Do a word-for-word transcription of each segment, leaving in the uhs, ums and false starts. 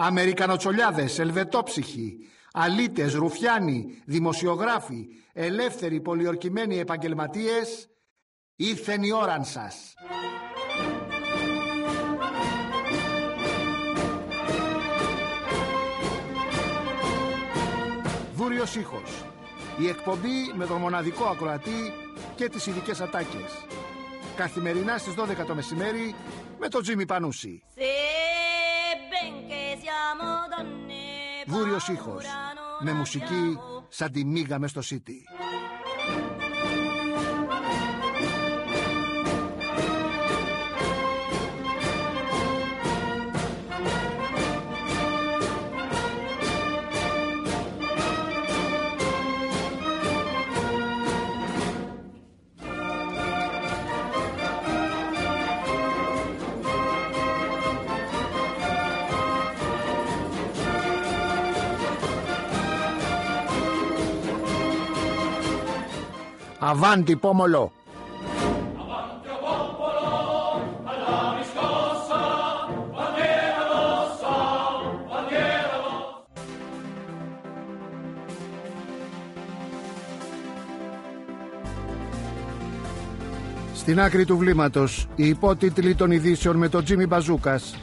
Αμερικανοτσολιάδες, ελβετόψυχοι, αλήτες, ρουφιάνοι, δημοσιογράφοι, ελεύθεροι πολιορκημένοι επαγγελματίες, ήρθεν η ώραν σας. Δούριος ήχος. Η εκπομπή με τον μοναδικό ακροατή και τις ειδικές ατάκες. Καθημερινά στις δώδεκα το μεσημέρι με τον Τζίμι Πανούση. Δούριος ήχος. Με μουσική σαν τη μίγα μες στο Σίτι. Avanti pomolo. Avanti popolo, alla riscossa, bandiera rossa, bandiera rossa. Στην άκρη του βλήματος, οι υπότιτλοι των ειδήσεων με τον Τζίμι Μπαζούκας.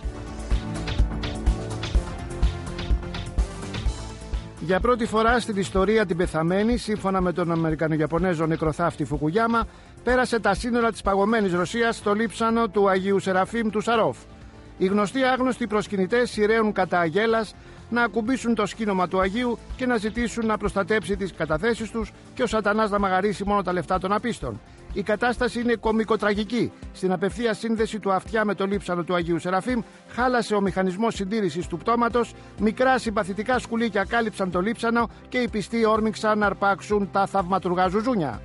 Για πρώτη φορά στην ιστορία την πεθαμένη, σύμφωνα με τον Αμερικανο-Ιαπωνέζο νεκροθάφτη Φουκουγιάμα, πέρασε τα σύνορα της παγωμένης Ρωσίας στο λείψανο του Αγίου Σεραφείμ του Σαρόφ. Οι γνωστοί άγνωστοι προσκυνητές σειραίουν κατά αγέλας να ακουμπήσουν το σκήνομα του Αγίου και να ζητήσουν να προστατέψει τις καταθέσεις τους και ο σατανάς να μαγαρίσει μόνο τα λεφτά των απίστων. Η κατάσταση είναι κωμικοτραγική. Στην απευθεία σύνδεση του αυτιά με το λείψανο του Αγίου Σεραφείμ χάλασε ο μηχανισμός συντήρησης του πτώματος, μικρά συμπαθητικά σκουλίκια κάλυψαν το λείψανο και οι πιστοί όρμηξαν να αρπάξουν τα θαυματουργά ζουζούνια.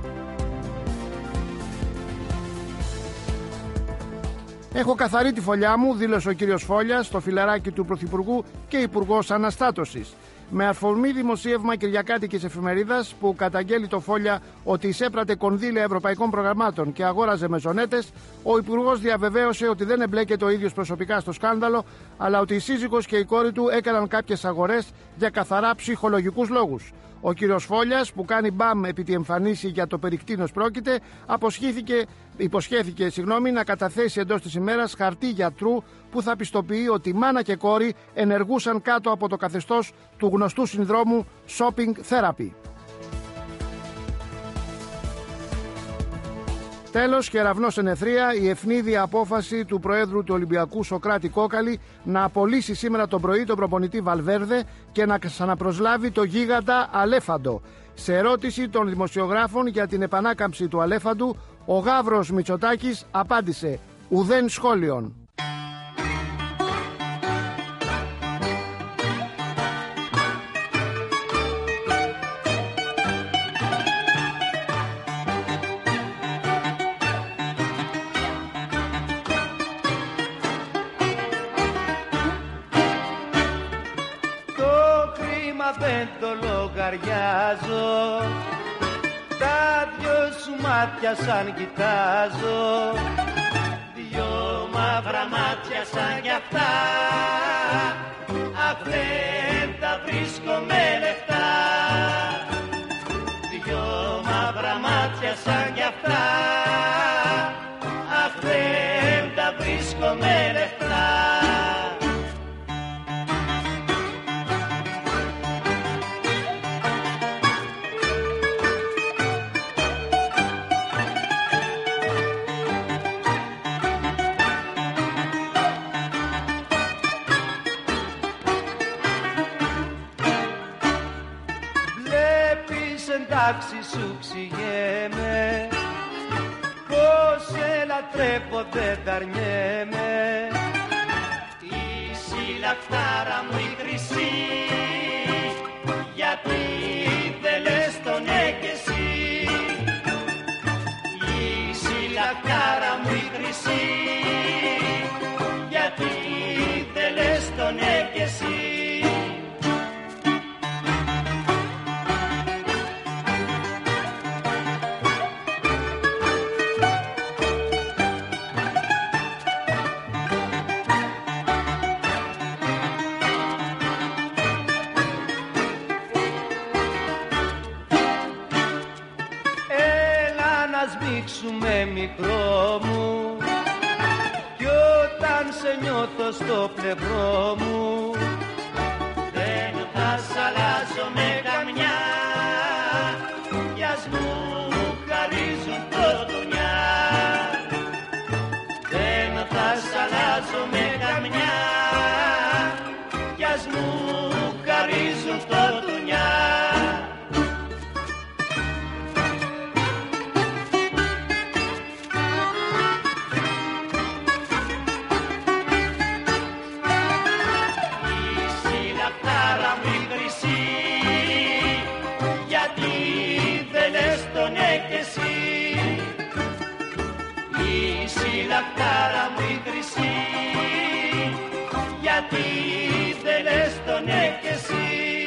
Έχω καθαρή τη φωλιά μου, δήλωσε ο κύριος Φόλιας στο φιλαράκι του Πρωθυπουργού και Υπουργός Αναστάτωσης. Με αφορμή δημοσίευμα κυριακάτικης εφημερίδας που καταγγέλει το Φόλια ότι εισέπρατε κονδύλια ευρωπαϊκών προγραμμάτων και αγόραζε μεζονέτες, ο Υπουργός διαβεβαίωσε ότι δεν εμπλέκεται ο ίδιος προσωπικά στο σκάνδαλο, αλλά ότι η σύζυγος και η κόρη του έκαναν κάποιες αγορές για καθαρά ψυχολογικούς λόγους. Ο κύριος Φόλιας, που κάνει μπαμ επί τη εμφανίση για το περί κτίνος πρόκειται, υποσχέθηκε συγγνώμη, να καταθέσει εντός της ημέρας χαρτί γιατρού που θα πιστοποιεί ότι μάνα και κόρη ενεργούσαν κάτω από το καθεστώς του γνωστού συνδρόμου shopping therapy. Τέλος, κεραυνός εν αιθρία, η ευνίδια απόφαση του Προέδρου του Ολυμπιακού Σοκράτη Κόκαλη να απολύσει σήμερα το πρωί τον προπονητή Βαλβέρδε και να ξαναπροσλάβει το γίγαντα Αλέφαντο. Σε ερώτηση των δημοσιογράφων για την επανάκαμψη του Αλέφαντου, ο Γαύρος Μητσοτάκης απάντησε «Ουδέν σχόλιον». Δεν το λογαριάζω, τα δυο σου μάτια σαν κοιτάζω, δυο μαύρα μάτια σαν κι αυτά, αχ δεν τα βρίσκω με λεφτά, δυο μαύρα μάτια σαν κι αυτά, αχ δεν τα βρίσκω με λεφτά. Εντάξει σου ξηγέμαι, πως σε λατρεύω δεν τα αρνιέμαι. Είσαι η λαχτάρα μου η χρυσή, γιατί δεν λες το ναι κι εσύ. Είσαι η λαχτάρα μου η χρυσή, γιατί δεν λες το ναι κι εσύ. μικρό μου κι όταν σε νιώθω στο πλευρό μου δεν θα σ' αλλάζω με καμιά κι ας μου χαρίζουν το δουνιά. Δεν θα σ' αλλάζω με καμιά κι ας μου χαρίζουν το δουνιά. Λαχτάρα μου η χρυσή, γιατί δεν λες το ναι κι εσύ.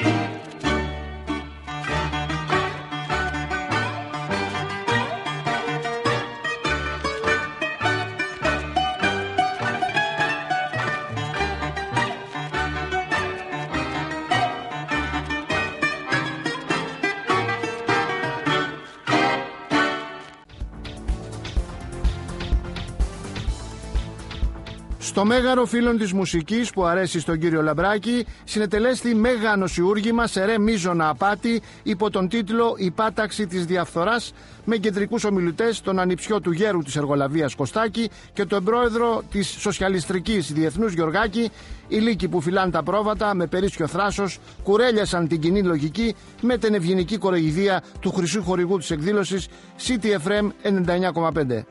Στο μέγαρο φίλων της μουσικής που αρέσει στον κύριο Λαμπράκη συνετελέστη μέγα νοσιούργημα σε ρε μείζωνα απάτη υπό τον τίτλο «Η πάταξη της διαφθοράς» με κεντρικούς ομιλητές τον ανιψιό του γέρου της εργολαβίας Κωστάκη και τον πρόεδρο της Σοσιαλιστρικής Διεθνούς Γεωργάκη, οι λύκοι που φυλάνε τα πρόβατα με περίσσιο θράσος κουρέλιασαν την κοινή λογική με την ευγενική κοροϊδία του χρυσού χορηγού της εκδήλωσης City εφ εμ ενενήντα εννιά κόμμα πέντε.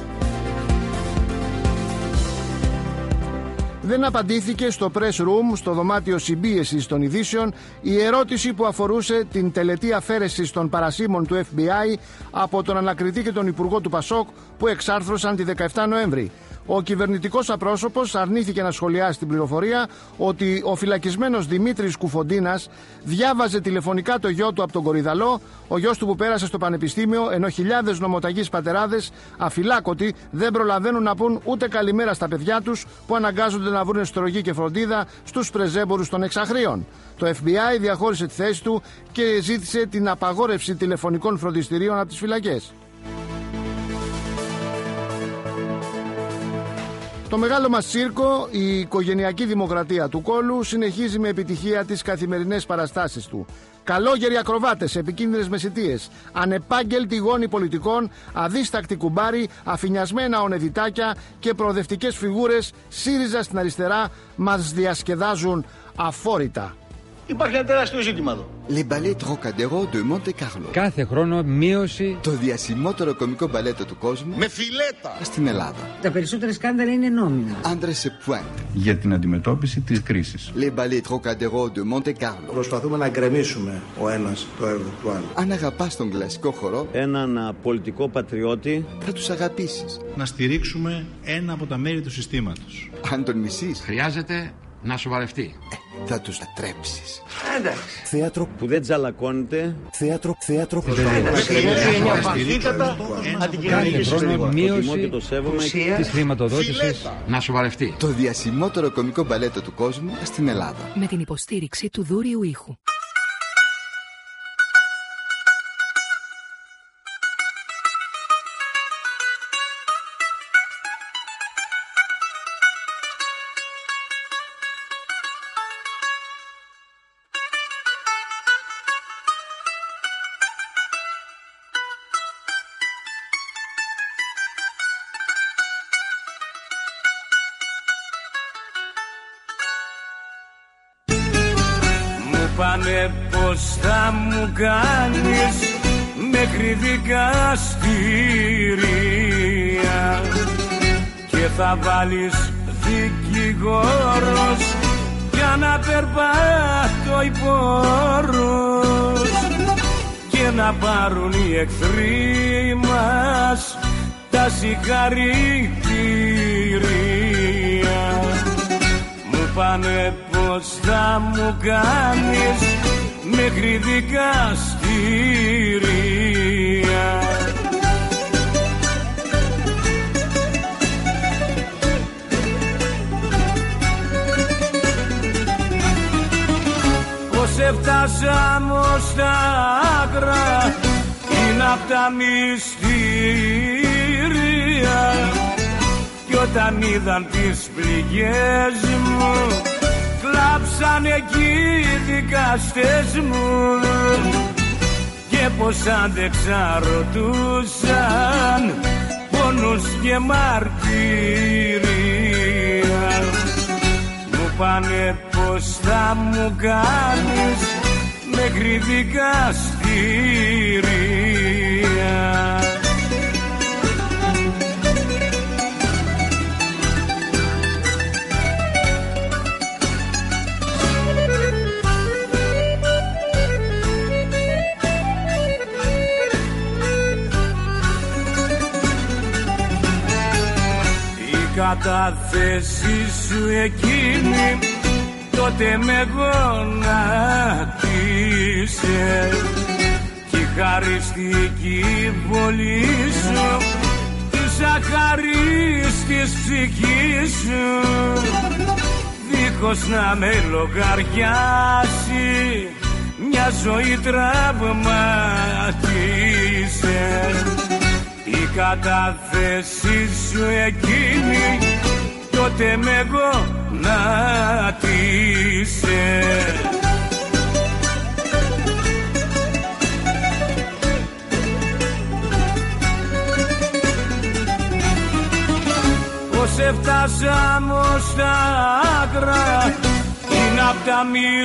Δεν απαντήθηκε στο press room, στο δωμάτιο συμπίεσης των ειδήσεων, η ερώτηση που αφορούσε την τελετή αφαίρεσης των παρασίμων του εφ μπι άι από τον ανακριτή και τον υπουργό του Πασόκ που εξάρθρωσαν τη δεκαεφτά Νοέμβρη. Ο κυβερνητικός απρόσωπος αρνήθηκε να σχολιάσει την πληροφορία ότι ο φυλακισμένος Δημήτρης Κουφοντίνας διάβαζε τηλεφωνικά το γιο του από τον Κορυδαλό, ο γιος του που πέρασε στο πανεπιστήμιο, ενώ χιλιάδες νομοταγείς πατεράδες αφυλάκωτοι δεν προλαβαίνουν να πούν ούτε καλημέρα στα παιδιά τους που αναγκάζονται να βρουν στρογή και φροντίδα στους πρεζέμπορους των εξαχρίων. Το εφ μπι άι διαχώρισε τη θέση του και ζήτησε την απαγόρευση τηλεφωνικών φροντιστηρίων από τις φυλακές. Το μεγάλο μας τσίρκο, η οικογενειακή δημοκρατία του Κόλου, συνεχίζει με επιτυχία τις καθημερινές παραστάσεις του. Καλόγεροι ακροβάτες, επικίνδυνες μεσητείες, ανεπάγγελτοι γόνοι πολιτικών, αδίστακτοι κουμπάροι, αφηνιασμένα ονεδιτάκια και προοδευτικές φιγούρες ΣΥΡΙΖΑ στην αριστερά μας διασκεδάζουν αφόρητα. Υπάρχει ένα τεράστιο ζήτημα εδώ. Les ballets Trocadéro de Monte Carlo. Κάθε χρόνο μείωση. Το διασημότερο κωμικό μπαλέτο του κόσμου. Με φιλέτα. Στην Ελλάδα. Τα περισσότερα σκάνδαλα είναι νόμιμα. Άντρε σε pointe. Για την αντιμετώπιση της κρίσης. Les ballets Trocadéro de Monte Carlo. Προσπαθούμε να γκρεμίσουμε ο ένας το έργο του άλλου. Αν αγαπάς τον κλασικό χορό, έναν πολιτικό πατριώτη, θα τους αγαπήσεις. Να στηρίξουμε ένα από τα μέρη του συστήματος. Αν τον μισείς, χρειάζεται να σοβαρευτεί. Ε, θα τους ατρέψεις. Εντάξει. Θέατρο που δεν τζαλακώνεται. Θέατρο, θέατρο που δεν Κάθε χρόνο μείωση της χρηματοδότησης. Να σοβαρευτεί. Το διασημότερο κωμικό μπαλέτο του κόσμου στην Ελλάδα. Με την υποστήριξη του Δούριου Ήχου. Πάνε πως θα μου κάνεις μέχρι δικαστήρια και θα βάλεις δικηγόρος για να περπάτω οι πόρους και να πάρουν οι εχθροί μας τα συγχαρητήρια. Μου πάνε πως θα μου κάνεις μέχρι δικαστήρια. Πως έφτασαμε ως τα άκρα είναι απ' τα μυστήρια κι όταν είδαν τις πληγές μου κλάψαν εκεί οι δικαστές μου και πως άντεξα ρωτούσαν πόνους και μαρτυρία. Μου πάνε πως θα μου κάνεις μέχρι δικαστήρια. Κατάθεση σου εκείνη τότε με γονάτισε κι η χαριστική βολή σου της αχαρίστης ψυχής σου δίχως να με λογαριάσει μια ζωή τραυματίσε. Η κατάθεση σου εκείνη τότε με γονάτισε. Πως έφτασαμε ως τα άκρα είναι απ' τα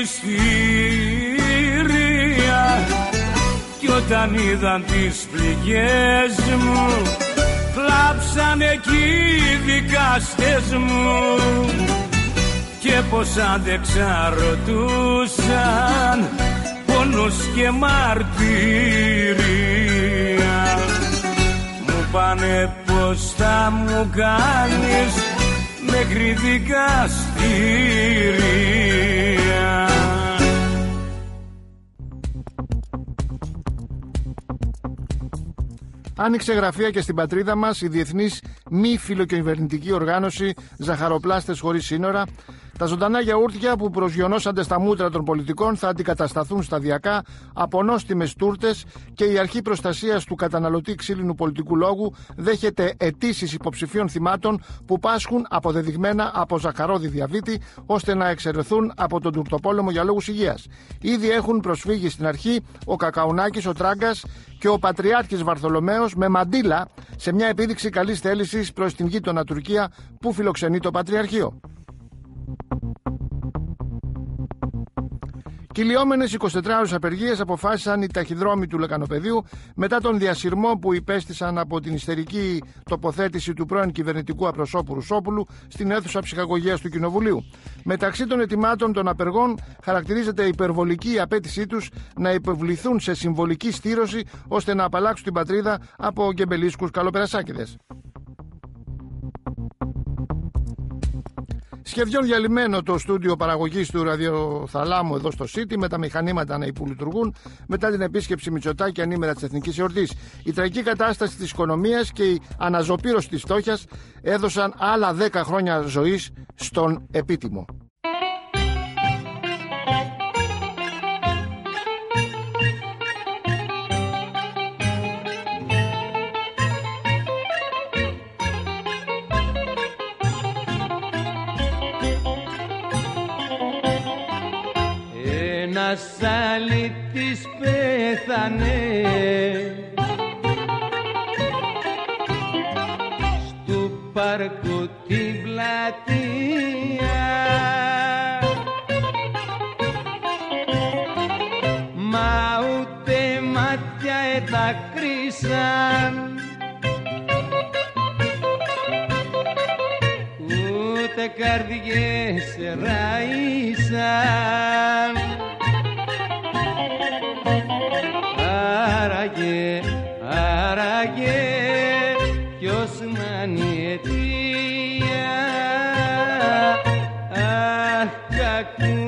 μυστήρια κι όταν είδαν τις πληγές μου κλάψαν εκεί οι δικαστές μου και πως άντεξα ρωτούσαν πόνος και μαρτυρία. Μου πάνε πως θα μου κάνεις μέχρι δικαστήρια. Άνοιξε γραφεία και στην πατρίδα μας η διεθνής μη φιλοκυβερνητική οργάνωση Ζαχαροπλάστες Χωρίς Σύνορα. Τα ζωντανά γιαούρτια που προσγειωνώσανται στα μούτρα των πολιτικών θα αντικατασταθούν σταδιακά από νόστιμες τούρτες και η Αρχή Προστασίας του Καταναλωτή Ξύλινου Πολιτικού Λόγου δέχεται αιτήσεις υποψηφίων θυμάτων που πάσχουν αποδεδειγμένα από ζαχαρόδι διαβήτη ώστε να εξαιρεθούν από τον τουρτοπόλεμο για λόγους υγείας. Ήδη έχουν προσφύγει στην αρχή ο Κακαουνάκης, ο Τράγκας και ο Πατριάρχης Βαρθολομαίος με μαντίλα σε μια επίδειξη καλής θέλησης προς την γείτονα Τουρκία που φιλοξενεί το Πατριαρχείο. Κυλιόμενες εικοσιτετράωρες απεργίες αποφάσισαν οι ταχυδρόμοι του Λεκανοπεδίου μετά τον διασυρμό που υπέστησαν από την ιστερική τοποθέτηση του πρώην κυβερνητικού απροσώπου Ρουσόπουλου στην αίθουσα ψυχαγωγίας του Κοινοβουλίου. Μεταξύ των ετοιμάτων των απεργών χαρακτηρίζεται η υπερβολική απέτησή τους να υποβληθούν σε συμβολική στήρωση ώστε να απαλλάξουν την πατρίδα από γκεμπελίσκους καλοπερασάκηδες. Σχεδόν διαλυμένο το στούντιο παραγωγής του ραδιοθαλάμου εδώ στο City με τα μηχανήματα να υπολειτουργούν μετά την επίσκεψη Μητσοτάκη ανήμερα της Εθνικής Εορτής. Η τραγική κατάσταση της οικονομίας και η αναζωπήρωση της φτώχειας έδωσαν άλλα δέκα χρόνια ζωής στον επίτιμο. Ένας αλήτης πέθανε στου πάρκου την πλατεία, μα ούτε μάτια εδακρύσαν ούτε καρδιές ραΐσαν. Άραγε, άραγε, ποιος να είναι η αιτία, αχ, κακού,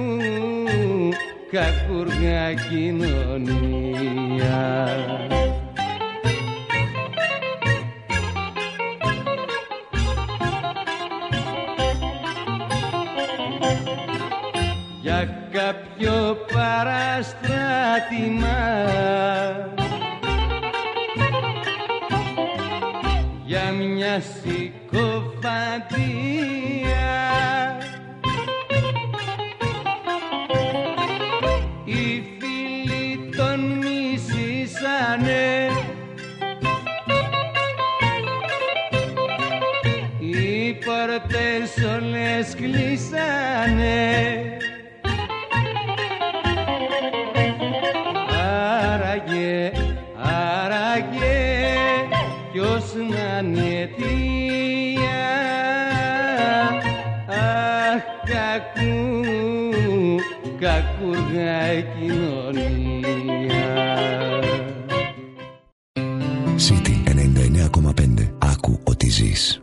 κακούργα κοινωνία. Για κάποιο παραστράτημα, για μια μια συκοφαντία. Οι φίλοι τον μισήσανε, οι πόρτες όλες κλείσανε. Άραγε, άραγε, ποιος να είναι αιτία? Αχ, κακού, κακούργα η κοινωνία. City ενενήντα εννέα κόμμα πέντε. Άκου ότι ζεις.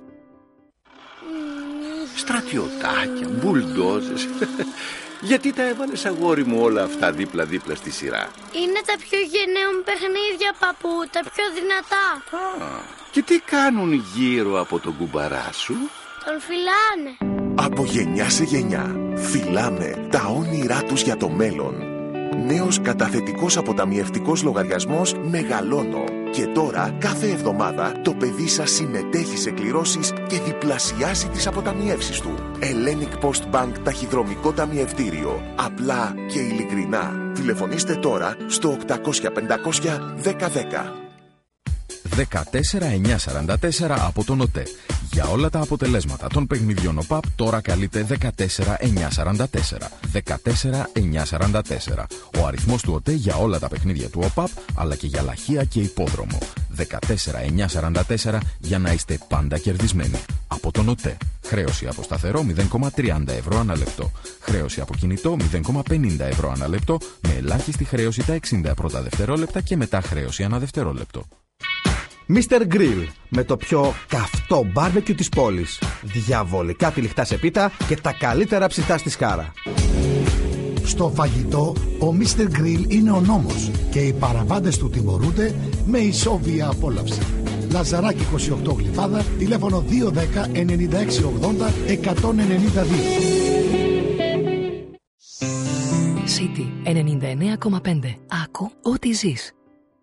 Στρατιωτάκια, μπουλντόζες. Γιατί τα έβαλες, αγόρι μου, όλα αυτά δίπλα-δίπλα στη σειρά? Είναι τα πιο γενναία μου παιχνίδια, παππού, τα πιο δυνατά. Α, και τι κάνουν γύρω από τον κουμπαρά σου? Τον φυλάνε. Από γενιά σε γενιά φυλάμε τα όνειρά τους για το μέλλον. Νέος καταθετικός αποταμιευτικός λογαριασμός Μεγαλώνω. Και τώρα κάθε εβδομάδα το παιδί σας συμμετέχει σε κληρώσεις και διπλασιάζει τις αποταμιεύσεις του. Hellenic Post Bank ταχυδρομικό ταμιευτήριο. Απλά και ειλικρινά. Τηλεφωνήστε τώρα στο οκτακόσια πεντακόσια δέκα δέκα. δεκατέσσερα εννιακόσια σαράντα τέσσερα από τον ΟΤΕ. Για όλα τα αποτελέσματα των παιχνιδιών ΟΠΑΠ τώρα καλείτε δεκατέσσερα εννιακόσια σαράντα τέσσερα. δεκατέσσερα εννιακόσια σαράντα τέσσερα. Ο αριθμός του ΟΤΕ για όλα τα παιχνίδια του ΟΠΑΠ αλλά και για λαχεία και υπόδρομο. δεκατέσσερα εννιακόσια σαράντα τέσσερα για να είστε πάντα κερδισμένοι. Από τον ΟΤΕ. Χρέωση από σταθερό μηδέν κόμμα τριάντα ευρώ ανά λεπτό. Χρέωση από κινητό μηδέν κόμμα πενήντα ευρώ ανά λεπτό με ελάχιστη χρέωση τα εξήντα πρώτα δευτερόλεπτα και μετά χρέωση ανά δευτερόλεπτο. μίστερ Grill, με το πιο καυτό μπάρμπεκιου της πόλης. Διαβολικά τυλιχτά σε πίτα και τα καλύτερα ψητά στη Σκάρα. Στο φαγητό, ο μίστερ Grill είναι ο νόμος και οι παραβάτες του τιμωρούνται με ισόβια απόλαυση. Λαζαράκι είκοσι οκτώ Γλυφάδα, τηλέφωνο δύο ένα μηδέν εννιά έξι ογδόντα εκατόν ενενήντα δύο. City ενενήντα εννέα κόμμα πέντε. Άκου ό,τι ζεις.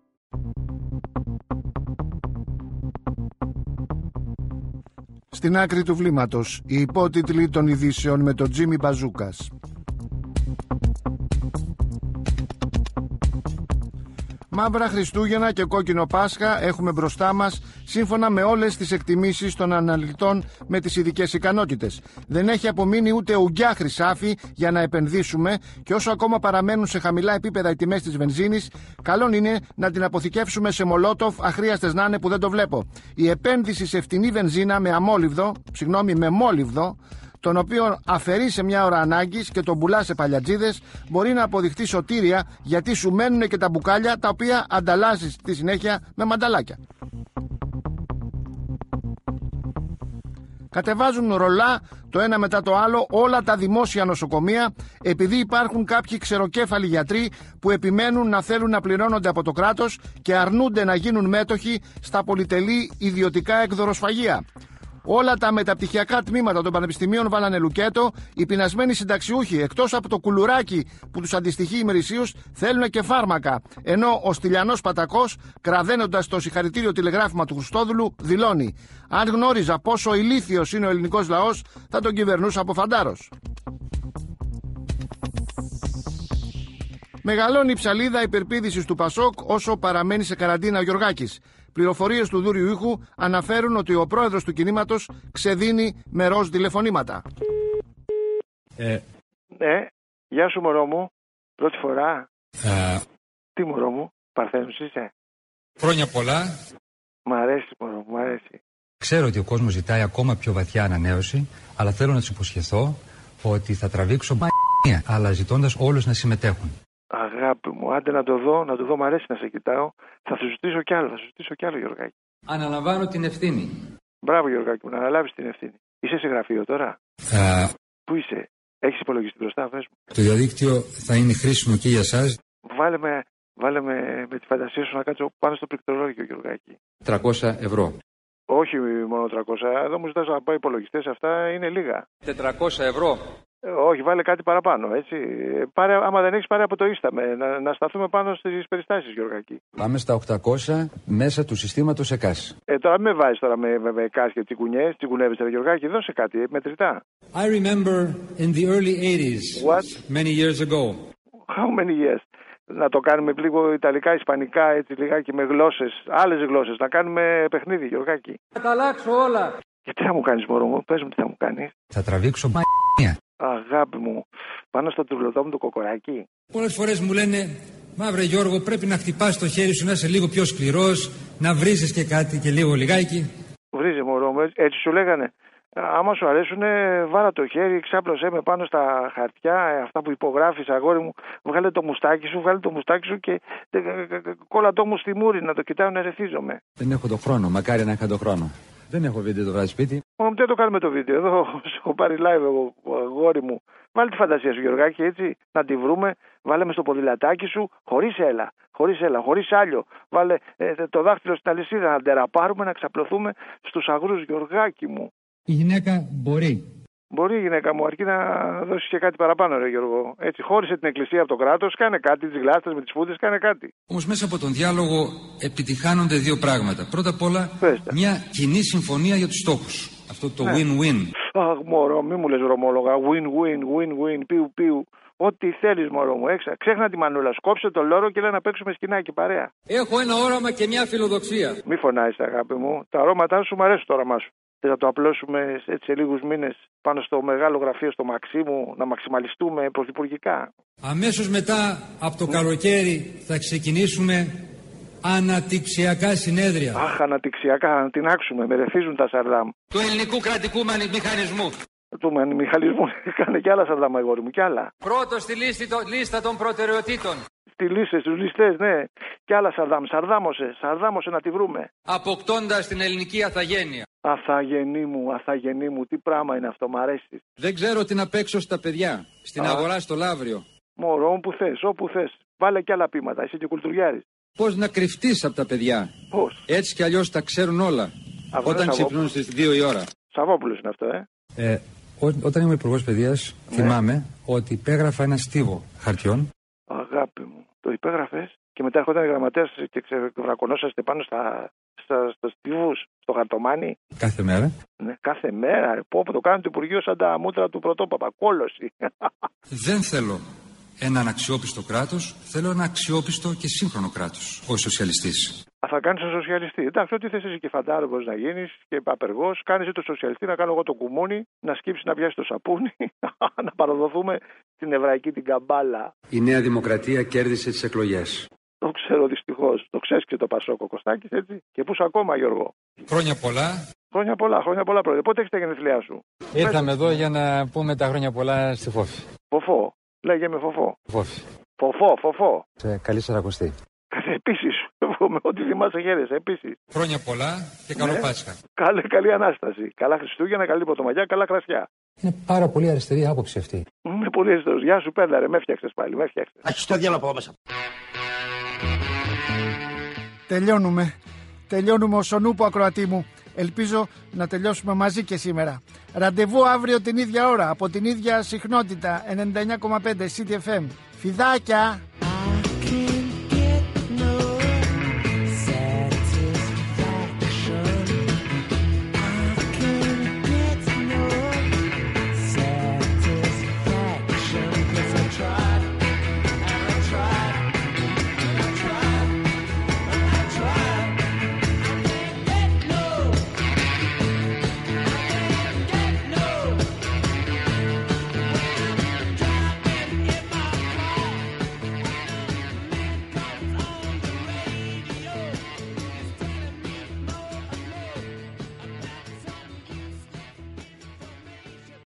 Στην άκρη του βλήματος, οι υπότιτλοι των ειδήσεων με τον Τζίμι Μπαζούκας. Μαύρα Χριστούγεννα και κόκκινο Πάσχα έχουμε μπροστά μας, σύμφωνα με όλες τις εκτιμήσεις των αναλυτών με τις ειδικές ικανότητες. Δεν έχει απομείνει ούτε ουγγιά χρυσάφι για να επενδύσουμε και όσο ακόμα παραμένουν σε χαμηλά επίπεδα οι τιμές της βενζίνης, καλό είναι να την αποθηκεύσουμε σε μολότοφ, αχρίαστες να είναι που δεν το βλέπω. Η επένδυση σε φτηνή βενζίνα με αμόλυβδο, συγγνώμη, με μόλυβδο, τον οποίο αφαιρεί σε μια ώρα ανάγκης και τον πουλά σε παλιατζίδες, μπορεί να αποδειχτεί σωτήρια, γιατί σου μένουν και τα μπουκάλια τα οποία ανταλλάσσεις στη συνέχεια με μανταλάκια. Κατεβάζουν ρολά το ένα μετά το άλλο όλα τα δημόσια νοσοκομεία, επειδή υπάρχουν κάποιοι ξεροκέφαλοι γιατροί που επιμένουν να θέλουν να πληρώνονται από το κράτος και αρνούνται να γίνουν μέτοχοι στα πολυτελή ιδιωτικά εκδοροσφαγεία. Όλα τα μεταπτυχιακά τμήματα των πανεπιστημίων βάλανε λουκέτο. Οι πεινασμένοι συνταξιούχοι, εκτός από το κουλουράκι που τους αντιστοιχεί ημερησίως, θέλουν και φάρμακα. Ενώ ο Στυλιανός Πατακός, κραδένοντας το συγχαρητήριο τηλεγράφημα του Χριστόδουλου, δηλώνει: αν γνώριζα πόσο ηλίθιος είναι ο ελληνικός λαός, θα τον κυβερνούσα από φαντάρος. Μεγαλώνει η ψαλίδα υπερπήδησης του Πασόκ όσο παραμένει σε καραντίνα ο Γιωργάκης. Πληροφορίες του Δούριου Ήχου αναφέρουν ότι ο πρόεδρος του κινήματος ξεδίνει με ροζ τηλεφωνήματα. Ε. Ναι, γεια σου μωρό μου. Πρώτη φορά. Ε. Τι μωρό μου, Παρθένος είσαι? Χρόνια πολλά. Μ' αρέσει μωρό μου, μ' αρέσει. Ξέρω ότι ο κόσμος ζητάει ακόμα πιο βαθιά ανανέωση, αλλά θέλω να τους υποσχεθώ ότι θα τραβήξω μ***, αλλά ζητώντας όλους να συμμετέχουν. Αγάπη μου, άντε να το δω, να το δω, μ' αρέσει να σε κοιτάω. Θα σου ζητήσω κι άλλο, θα σου ζητήσω κι άλλο, Γιωργάκη. Αναλαμβάνω την ευθύνη. Μπράβο, Γιωργάκη μου, να αναλάβεις την ευθύνη. Είσαι σε γραφείο τώρα? Α... Πού είσαι? Έχεις υπολογιστή μπροστά, πες μου. Το διαδίκτυο θα είναι χρήσιμο και για εσάς. Βάλε με, βάλε με, με τη φαντασία σου να κάτσω πάνω στο πληκτρολόγιο, Γιωργάκη. τριακόσια ευρώ. Όχι μόνο τριακόσια, εδώ μου ζητάς να πάω υπολογιστές, αυτά είναι λίγα. τετρακόσια ευρώ. Ε, όχι, βάλε κάτι παραπάνω, έτσι. Πάρε, άμα δεν έχεις, πάρε από το Ίσταμε. Να, να σταθούμε πάνω στις περιστάσεις, Γιωργάκη. Πάμε στα οκτακόσια μέσα του συστήματος ΕΚΑΣ. Ε, τώρα με βάζεις τώρα με, με, με ΕΚΑΣ και τσικουνιές, τσικουνεύεις, ρε Γιωργάκη, δώσε κάτι, μετρητά. I remember in the early eighties, What? many years ago. How many years? Να το κάνουμε λίγο Ιταλικά, Ισπανικά, έτσι λιγάκι με γλώσσες, άλλες γλώσσες. Να κάνουμε παιχνίδι, Γιωργάκη. Θα τα αλλάξω όλα. Και τι θα μου κάνεις, μωρό μου, πες μου τι θα μου κάνεις. Θα τραβήξω μ***ια. Αγάπη μου, πάνω στο τουρλωτό μου το κοκοράκι. Πολλές φορές μου λένε, μαύρε Γιώργο, πρέπει να χτυπάς το χέρι σου, να είσαι λίγο πιο σκληρός, να βρίζεις και κάτι και λίγο λιγάκι. Βρίζε, μωρό μου, έτσι σου λέγανε. Άμα σου αρέσουνε, βάλα το χέρι, ξάπλωσέ με πάνω στα χαρτιά, αυτά που υπογράφεις, αγόρι μου, βγάλε το μουστάκι σου, βγάλε το μουστάκι σου και κόλλα το μου στη μούρη, να το κοιτάω να ερεθίζομαι. Δεν έχω το χρόνο, μακάρι να είχα το χρόνο. Δεν έχω βίντεο το βράδυ σπίτι. Μόνο τι θα το κάνουμε το βίντεο, εδώ σου έχω πάρει live εγώ, αγόρι μου. Βάλε τη φαντασία σου, Γιωργάκη, έτσι, να τη βρούμε, βάλε με στο ποδηλατάκι σου, χωρίς έλα, χωρίς έλα, χωρίς άλιο. Βάλε ε, το δάχτυλο στην αλυσίδα, να τεραπάρουμε, να ξαπλωθούμε στους αγρούς, Γιωργάκη μου. Η γυναίκα μπορεί. Μπορεί η γυναίκα μου, αρκεί να δώσει και κάτι παραπάνω, ρε Γιώργο. Έτσι, χώρισε την εκκλησία από το κράτος, κάνε κάτι, τις γλάστες με τις φούντες, κάνε κάτι. Όμως μέσα από τον διάλογο επιτυχάνονται δύο πράγματα. Πρώτα απ' όλα, Πέστε. μια κοινή συμφωνία για τους στόχους. Αυτό το ναι. win-win. Αχ, μωρό, μη μου λες βρωμόλογα. Win-win, win-win, πιου-πιου. Ό,τι θέλεις, μωρό μου. Έξα. Ξέχνα τη μανούλα. Σκόψε το λόρο και λέει να παίξουμε σκηνάκι παρέα. Έχω ένα όραμα και μια φιλοδοξία. Μη φωνάζεις, αγάπη μου. Τα αρώματά σου μου αρέσει το όραμά σου. Θα το απλώσουμε έτσι σε λίγους μήνες πάνω στο μεγάλο γραφείο στο Μαξίμου, να μαξιμαλιστούμε πρωθυπουργικά. Αμέσως μετά από το καλοκαίρι θα ξεκινήσουμε αναπτυξιακά συνέδρια. Αχ, αναπτυξιακά, να την άξουμε, με ρεθίζουν τα Σαρδάμ. Του ελληνικού κρατικού μηχανισμού. Του μηχανισμού, κάνε κι άλλα Σαρδάμ, αγόρι μου, κι άλλα. Πρώτο στη λίστα των προτεραιοτήτων. Στη λίστα, στους ληστές, ναι. Κι άλλα Σαρδάμ. Σαρδάμωσε, Σαρδάμωσε να τη βρούμε. Αποκτώντας την ελληνική αθαγένεια. Αθαγενή μου, αθαγενή μου, τι πράγμα είναι αυτό, μ' αρέσει. Δεν ξέρω τι να παίξω στα παιδιά. Στην Α. αγορά στο Λαύριο. Μωρό, όπου θες, όπου θες. Βάλε κι άλλα πείματα, είσαι και κουλτουριάρης. Πώς να κρυφτείς από τα παιδιά. Πώς. Έτσι κι αλλιώς τα ξέρουν όλα. Αυτό όταν ξυπνούν στις δύο η ώρα. Σαββόπουλος είναι αυτό, ε. ε ό, όταν ήμουν υπουργός παιδείας, ναι. θυμάμαι ότι υπέγραφα ένα στίβο χαρτιών. Αγάπη μου. Το υπέγραφες και μετά έρχονταν οι γραμματέας και ξεβρακωνόσαστε πάνω στα, στα, στα στίβους, στο χαρτομάνι. Κάθε μέρα. Ναι, κάθε μέρα. Ρε, πω, το κάνει το Υπουργείο σαν τα μούτρα του πρωτόπαπα. Κόλωση. Δεν θέλω έναν αξιόπιστο κράτος, θέλω ένα αξιόπιστο και σύγχρονο κράτος, ως σοσιαλιστής. Α, θα κάνεις τον σοσιαλιστή. Εντάξει, ό,τι θες εσύ και φαντάρβος να γίνεις και απεργός, κάνεις το σοσιαλιστή, να κάνω εγώ το κουμούνι, να σκύψεις να πιάσεις το σαπούνι, να παραδοθούμε στην εβραϊκή την καμπάλα. Η Νέα Δημοκρατία κέρδισε τις εκλογές. Το ξέρω δυστυχώς. Το ξέρεις και το Πασόκο Κωστάκης, έτσι. Και πού ακόμα, Γιώργο. Χρόνια πολλά. Χρόνια πολλά, χρόνια πολλά, πρόεδρε. Πότε έχεις τα γενέθλιά σου? Ήρθαμε εδώ για να πούμε τα χρόνια πολλά στη Φόφη. Φοφό. Λέγε με Φοφό. Φόφη. Φοφό, Φοφό. Σε καλή σαρακοστή. Επίσης, με ό,τι θυμάσαι χαίρεσαι, επίσης. Χρόνια πολλά και καλό ναι. Πάσχα. Καλή, καλή Ανάσταση. Καλά Χριστούγεννα, καλή Πρωτομαγιά, καλά κρασιά. Είναι πάρα πολύ αριστερή άποψη αυτή. Είναι πολύ αριστερός. Γεια σου, πέδαρε, με έφτιαξες πάλι, με έφτιαξες. Άχι στο διάλογο από μέσα. Τελειώνουμε. Τελειώνουμε ο Σονούπο, ακροατή μου. Ελπίζω να τελειώσουμε μαζί και σήμερα. Ραντεβού αύριο την ίδια ώρα, από την ίδια συχνότητα, ενενήντα εννιά κόμμα πέντε City εφ εμ. Φιδάκια!